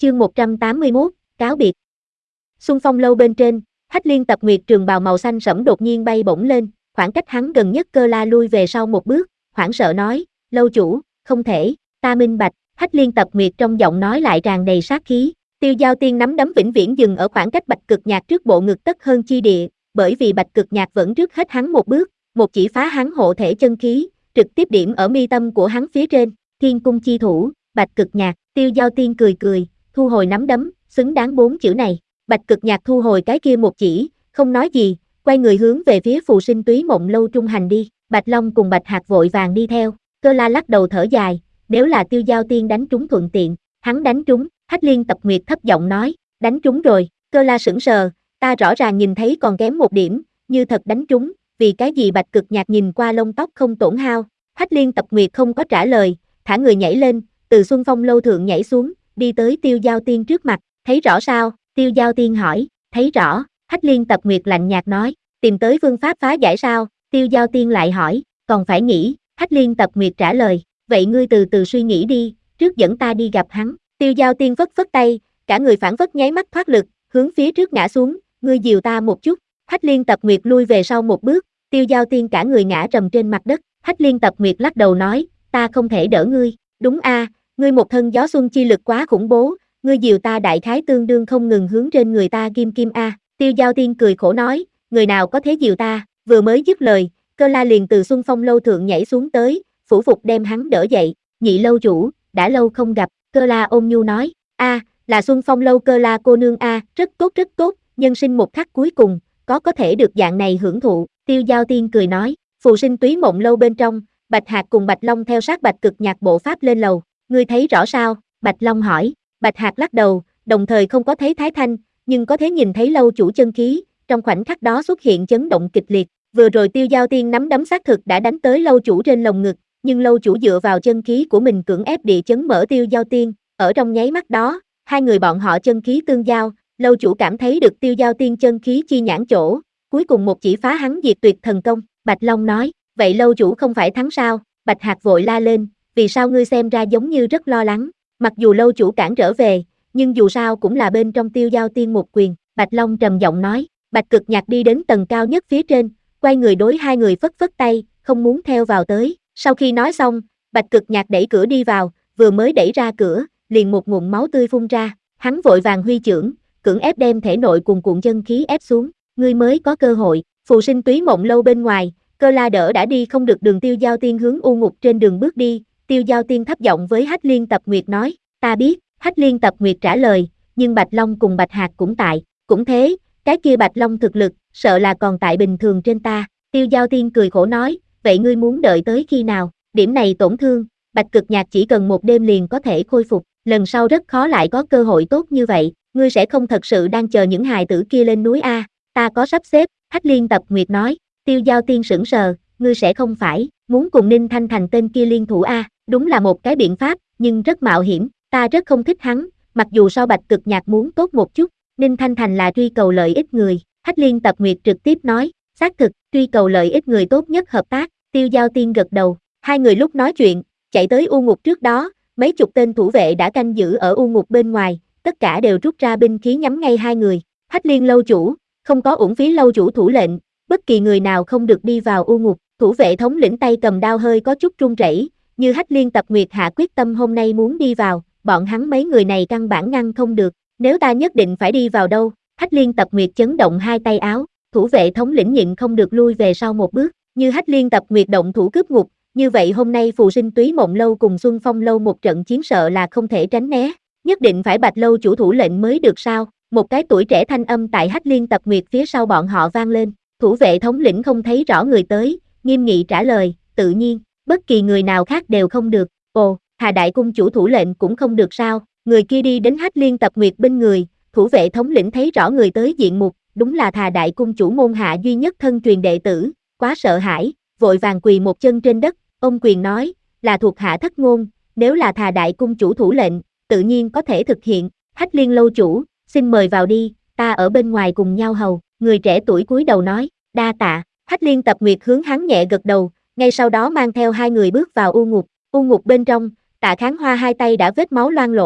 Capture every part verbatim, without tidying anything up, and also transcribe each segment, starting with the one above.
Chương một trăm tám mươi mốt, cáo biệt. Xuân Phong lâu bên trên, Hách Liên Tập Nguyệt trường bào màu xanh sẫm đột nhiên bay bổng lên, khoảng cách hắn gần nhất Cơ La lui về sau một bước, hoảng sợ nói, lâu chủ, không thể, ta minh bạch. Hách Liên Tập Nguyệt trong giọng nói lại tràn đầy sát khí. Tiêu Giao Tiên nắm đấm vĩnh viễn dừng ở khoảng cách Bạch Cực Nhạc trước bộ ngực tất hơn chi địa, bởi vì Bạch Cực Nhạc vẫn trước hết hắn một bước, một chỉ phá hắn hộ thể chân khí, trực tiếp điểm ở mi tâm của hắn phía trên, Thiên Cung chi thủ, Bạch Cực Nhạc. Tiêu Giao Tiên cười cười, thu hồi nắm đấm, xứng đáng bốn chữ này. Bạch Cực Nhạc thu hồi cái kia một chỉ, không nói gì, quay người hướng về phía Phù Sinh Túy Mộng lâu trung hành đi. Bạch Long cùng Bạch Hạc vội vàng đi theo. Cơ La lắc đầu thở dài, nếu là Tiêu Giao Tiên đánh trúng thuận tiện, hắn đánh trúng. Hách Liên Tập Nguyệt thấp giọng nói, đánh trúng rồi. Cơ La sững sờ, ta rõ ràng nhìn thấy còn kém một điểm, như thật đánh trúng, vì cái gì Bạch Cực Nhạc nhìn qua lông tóc không tổn hao. Hách Liên Tập Nguyệt không có trả lời, thả người nhảy lên, từ Xuân Phong lâu thượng nhảy xuống, đi tới Tiêu Giao Tiên trước mặt, thấy rõ sao? Tiêu Giao Tiên hỏi, thấy rõ. Hách Liên Tập Nguyệt lạnh nhạt nói, tìm tới phương pháp phá giải sao? Tiêu Giao Tiên lại hỏi, còn phải nghĩ. Hách Liên Tập Nguyệt trả lời, vậy ngươi từ từ suy nghĩ đi, trước dẫn ta đi gặp hắn. Tiêu Giao Tiên phất phất tay, cả người phản phất nháy mắt thoát lực, hướng phía trước ngã xuống, ngươi dìu ta một chút. Hách Liên Tập Nguyệt lui về sau một bước, Tiêu Giao Tiên cả người ngã trầm trên mặt đất. Hách Liên Tập Nguyệt lắc đầu nói, ta không thể đỡ ngươi. Đúng a, ngươi một thân gió xuân chi lực quá khủng bố, ngươi dìu ta đại khái tương đương không ngừng hướng trên người ta kim kim a. Tiêu Giao Tiên cười khổ nói, người nào có thế dìu ta? Vừa mới dứt lời, Cơ La liền từ Xuân Phong lâu thượng nhảy xuống tới, phủ phục đem hắn đỡ dậy. Nhị lâu chủ, đã lâu không gặp. Cơ La ôn nhu nói, a, là Xuân Phong lâu Cơ La cô nương a, rất tốt rất tốt, nhân sinh một khắc cuối cùng, có có thể được dạng này hưởng thụ. Tiêu Giao Tiên cười nói, Phù Sinh Túy Mộng lâu bên trong, Bạch Hạc cùng Bạch Long theo sát Bạch Cực Nhạc bộ pháp lên lầu. Ngươi thấy rõ sao? Bạch Long hỏi. Bạch Hạc lắc đầu, đồng thời không có thấy Thái Thanh, nhưng có thể nhìn thấy lâu chủ chân khí, trong khoảnh khắc đó xuất hiện chấn động kịch liệt. Vừa rồi Tiêu Giao Tiên nắm đấm xác thực đã đánh tới lâu chủ trên lồng ngực, nhưng lâu chủ dựa vào chân khí của mình cưỡng ép địa chấn mở Tiêu Giao Tiên, ở trong nháy mắt đó, hai người bọn họ chân khí tương giao, lâu chủ cảm thấy được Tiêu Giao Tiên chân khí chi nhãn chỗ, cuối cùng một chỉ phá hắn diệt tuyệt thần công. Bạch Long nói, vậy lâu chủ không phải thắng sao? Bạch Hạc vội la lên, vì sao ngươi xem ra giống như rất lo lắng? Mặc dù lâu chủ cản trở về, nhưng dù sao cũng là bên trong Tiêu Giao Tiên một quyền. Bạch Long trầm giọng nói. Bạch Cực Nhạc đi đến tầng cao nhất phía trên, quay người đối hai người phất phất tay, không muốn theo vào tới. Sau khi nói xong, Bạch Cực Nhạc đẩy cửa đi vào, vừa mới đẩy ra cửa, liền một nguồn máu tươi phun ra. Hắn vội vàng huy chưởng, cưỡng ép đem thể nội cùng cuộn chân khí ép xuống. Ngươi mới có cơ hội. Phù Sinh Túy Mộng lâu bên ngoài, Cơ La đỡ đã đi không được đường Tiêu Giao Tiên hướng u ngục trên đường bước đi. Tiêu Giao Tiên thấp giọng với Hách Liên Tập Nguyệt nói, ta biết. Hách Liên Tập Nguyệt trả lời, nhưng Bạch Long cùng Bạch Hạc cũng tại. Cũng thế, cái kia Bạch Long thực lực, sợ là còn tại bình thường trên ta. Tiêu Giao Tiên cười khổ nói, vậy ngươi muốn đợi tới khi nào? Điểm này tổn thương, Bạch Cực Nhạc chỉ cần một đêm liền có thể khôi phục, lần sau rất khó lại có cơ hội tốt như vậy. Ngươi sẽ không thật sự đang chờ những hài tử kia lên núi a? Ta có sắp xếp. Hách Liên Tập Nguyệt nói. Tiêu Giao Tiên sững sờ, ngươi sẽ không phải muốn cùng Ninh Thanh Thành tên kia liên thủ a? Đúng là một cái biện pháp, nhưng rất mạo hiểm, ta rất không thích hắn, mặc dù sau Bạch Cực Nhạc muốn tốt một chút, Ninh Thanh Thành là truy cầu lợi ích người. Hách Liên Tập Nguyệt trực tiếp nói, xác thực, truy cầu lợi ích người tốt nhất hợp tác. Tiêu Giao Tiên gật đầu. Hai người lúc nói chuyện, chạy tới u ngục trước đó, mấy chục tên thủ vệ đã canh giữ ở u ngục bên ngoài, tất cả đều rút ra binh khí nhắm ngay hai người. Hách Liên lâu chủ, không có uổng phí lâu chủ thủ lệnh, bất kỳ người nào không được đi vào u ngục. Thủ vệ thống lĩnh tay cầm đao hơi có chút run rẩy, như Hách Liên Tập Nguyệt hạ quyết tâm hôm nay muốn đi vào, bọn hắn mấy người này căn bản ngăn không được. Nếu ta nhất định phải đi vào đâu? Hách Liên Tập Nguyệt chấn động hai tay áo, thủ vệ thống lĩnh nhịn không được lui về sau một bước. Như Hách Liên Tập Nguyệt động thủ cướp ngục, như vậy hôm nay Phù Sinh Túy Mộng lâu cùng Xuân Phong lâu một trận chiến sợ là không thể tránh né. Nhất định phải Bạch lâu chủ thủ lệnh mới được sao? Một cái tuổi trẻ thanh âm tại Hách Liên Tập Nguyệt phía sau bọn họ vang lên. Thủ vệ thống lĩnh không thấy rõ người tới, nghiêm nghị trả lời, tự nhiên, bất kỳ người nào khác đều không được. Ồ, Hà Đại cung chủ thủ lệnh cũng không được sao? Người kia đi đến Hách Liên Tập Nguyệt bên người, thủ vệ thống lĩnh thấy rõ người tới diện mục, đúng là Hà Đại cung chủ môn hạ duy nhất thân truyền đệ tử, quá sợ hãi, vội vàng quỳ một chân trên đất, ôm quyền nói, là thuộc hạ thất ngôn, nếu là Hà Đại cung chủ thủ lệnh, tự nhiên có thể thực hiện. Hách Liên lâu chủ, xin mời vào đi, ta ở bên ngoài cùng nhau hầu. Người trẻ tuổi cúi đầu nói, đa tạ. Hách Liên Tập Nguyệt hướng hắn nhẹ gật đầu, ngay sau đó mang theo hai người bước vào u ngục. U ngục bên trong, Tạ Kháng Hoa hai tay đã vết máu loang lỗ,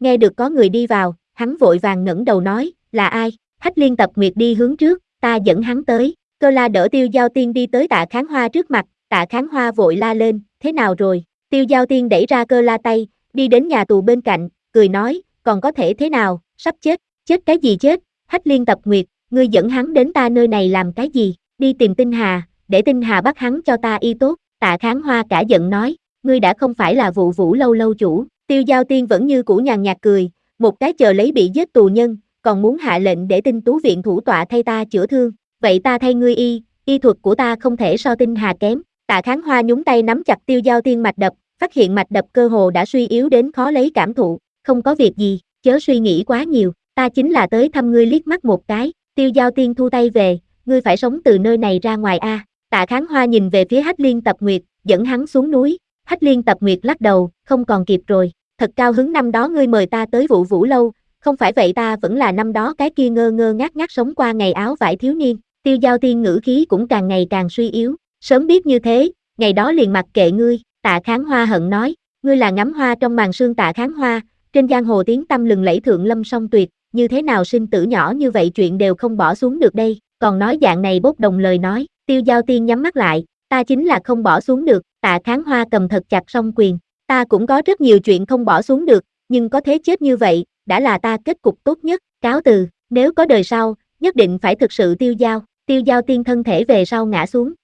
nghe được có người đi vào, hắn vội vàng ngẩng đầu nói, là ai? Hách Liên Tập Nguyệt đi hướng trước, ta dẫn hắn tới. Cơ La đỡ Tiêu Giao Tiên đi tới Tạ Kháng Hoa trước mặt, Tạ Kháng Hoa vội la lên, thế nào rồi? Tiêu Giao Tiên đẩy ra Cơ La tay, đi đến nhà tù bên cạnh, cười nói, còn có thể thế nào, sắp chết, chết cái gì chết? Hách Liên Tập Nguyệt, ngươi dẫn hắn đến ta nơi này làm cái gì? Đi tìm Tinh Hà, để Tinh Hà bắt hắn cho ta y tốt. Tạ Kháng Hoa cả giận nói, ngươi đã không phải là Vụ Vũ lâu lâu chủ. Tiêu Giao Tiên vẫn như cũ nhàn nhạt cười, một cái chờ lấy bị giết tù nhân, còn muốn hạ lệnh để Tinh Tú viện thủ tọa thay ta chữa thương, vậy ta thay ngươi y, y thuật của ta không thể so Tinh Hà kém. Tạ Kháng Hoa nhúng tay nắm chặt Tiêu Giao Tiên mạch đập, phát hiện mạch đập cơ hồ đã suy yếu đến khó lấy cảm thụ, không có việc gì, chớ suy nghĩ quá nhiều, ta chính là tới thăm ngươi liếc mắt một cái. Tiêu Giao Tiên thu tay về, ngươi phải sống từ nơi này ra ngoài a. À. Tạ Kháng Hoa nhìn về phía Hách Liên Tập Nguyệt, dẫn hắn xuống núi. Hách Liên Tập Nguyệt lắc đầu, không còn kịp rồi, thật cao hứng năm đó ngươi mời ta tới Vụ Vũ lâu, không phải vậy ta vẫn là năm đó cái kia ngơ ngơ ngác ngác sống qua ngày áo vải thiếu niên. Tiêu Giao Tiên ngữ khí cũng càng ngày càng suy yếu, sớm biết như thế, ngày đó liền mặc kệ ngươi. Tạ Kháng Hoa hận nói, ngươi là ngắm hoa trong màn sương Tạ Kháng Hoa, trên giang hồ tiếng tăm lừng lẫy thượng lâm song tuyệt, như thế nào sinh tử nhỏ như vậy chuyện đều không bỏ xuống được đây, còn nói dạng này bốc đồng lời nói. Tiêu Giao Tiên nhắm mắt lại, ta chính là không bỏ xuống được. Tạ Kháng Hoa cầm thật chặt song quyền, ta cũng có rất nhiều chuyện không bỏ xuống được, nhưng có thế chết như vậy, đã là ta kết cục tốt nhất, cáo từ, nếu có đời sau, nhất định phải thực sự tiêu giao. Tiêu Giao Tiên thân thể về sau ngã xuống,